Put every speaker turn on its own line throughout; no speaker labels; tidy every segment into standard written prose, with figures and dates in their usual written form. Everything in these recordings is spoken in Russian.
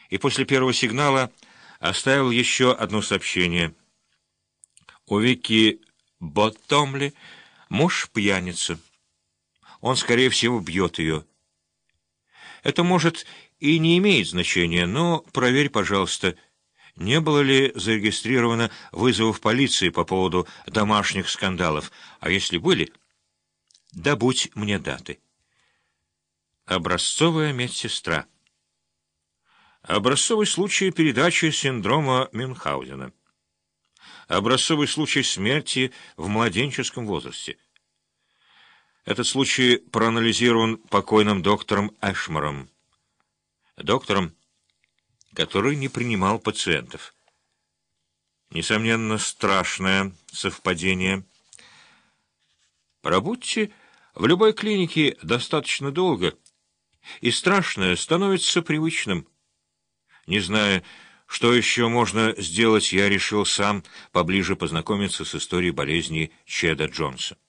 и после первого сигнала оставил еще одно сообщение. У Вики Боттомли муж пьяница. Он, скорее всего, бьет ее. Это, может, и не имеет значения, но проверь, пожалуйста, не было ли зарегистрировано вызовов полиции по поводу домашних скандалов, а если были, добудь мне даты. Образцовая медсестра. Образцовый случай передачи синдрома Мюнхгаузена. Образцовый случай смерти в младенческом возрасте. Этот случай проанализирован покойным доктором Эшмором. Доктором, который не принимал пациентов. Несомненно, страшное совпадение. Пробудьте в любой клинике достаточно долго, и страшное становится привычным. Не зная, что еще можно сделать, я решил сам поближе познакомиться с историей болезни Чеда Джонса.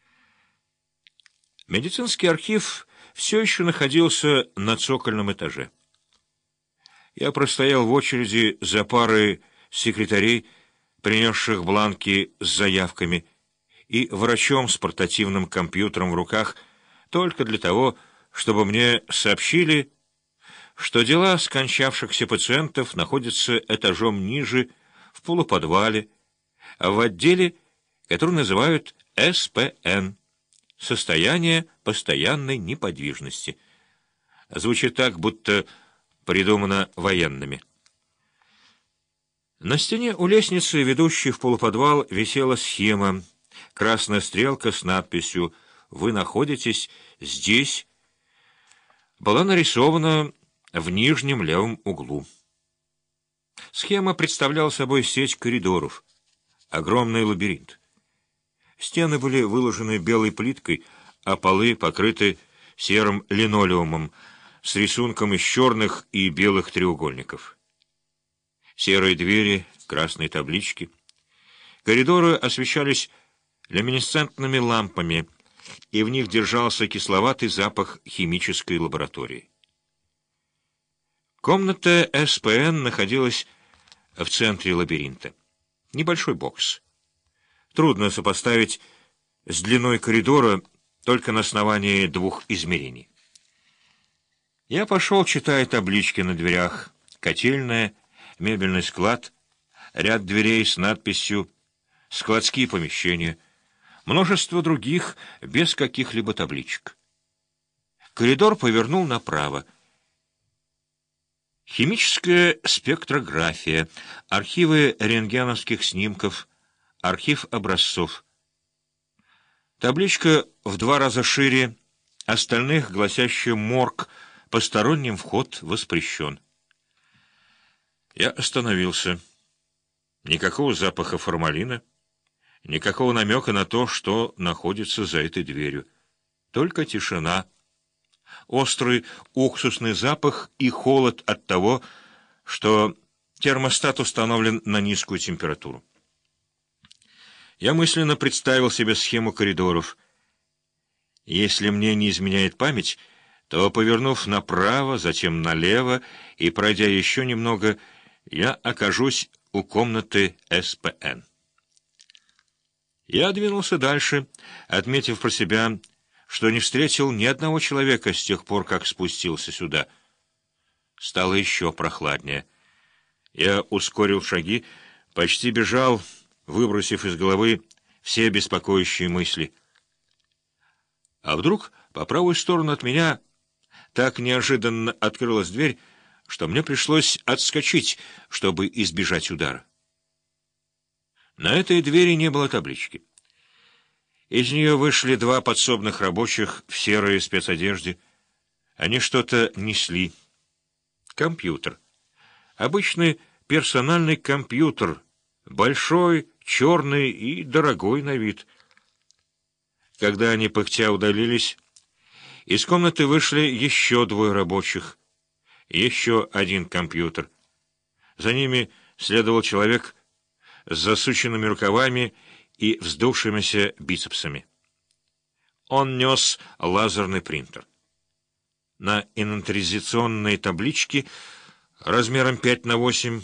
Медицинский архив все еще находился на цокольном этаже. Я простоял в очереди за парой секретарей, принесших бланки с заявками, и врачом с портативным компьютером в руках только для того, чтобы мне сообщили, что дела скончавшихся пациентов находятся этажом ниже, в полуподвале, а в отделе, который называют СПН — состояние постоянной неподвижности. Звучит так, будто придумано военными. На стене у лестницы, ведущей в полуподвал, висела схема, красная стрелка с надписью «Вы находитесь здесь», была нарисована в нижнем левом углу. Схема представляла собой сеть коридоров, огромный лабиринт. Стены были выложены белой плиткой, а полы покрыты серым линолеумом с рисунком из черных и белых треугольников. Серые двери, красные таблички. Коридоры освещались люминесцентными лампами, и в них держался кисловатый запах химической лаборатории. Комната СПН находилась в центре лабиринта. Небольшой бокс. Трудно сопоставить с длиной коридора только на основании двух измерений. Я пошел, читая таблички на дверях. Котельная, мебельный склад, ряд дверей с надписью «Складские помещения», множество других без каких-либо табличек. Коридор повернул направо. Химическая спектрография, архивы рентгеновских снимков, архив образцов. Табличка в 2 раза шире остальных, гласящая «Морг», посторонним вход воспрещен. Я остановился. Никакого запаха формалина, никакого намека на то, что находится за этой дверью. Только тишина, острый уксусный запах и холод от того, что термостат установлен на низкую температуру. Я мысленно представил себе схему коридоров. Если мне не изменяет память, то, повернув направо, затем налево и пройдя еще немного, я окажусь у комнаты СПН. Я двинулся дальше, отметив про себя, что не встретил ни одного человека с тех пор, как спустился сюда. Стало еще прохладнее. Я ускорил шаги, почти бежал, выбросив из головы все беспокоящие мысли. А вдруг по правую сторону от меня так неожиданно открылась дверь, что мне пришлось отскочить, чтобы избежать удара. На этой двери не было таблички. Из нее вышли 2 подсобных рабочих в серой спецодежде. Они что-то несли. Компьютер. Обычный персональный компьютер, большой, черный и дорогой на вид. Когда они пыхтя удалились, из комнаты вышли еще 2 рабочих, еще 1 компьютер. За ними следовал человек с засученными рукавами и вздувшимися бицепсами. Он нес лазерный принтер. На инвентаризационной табличке размером 5 на 8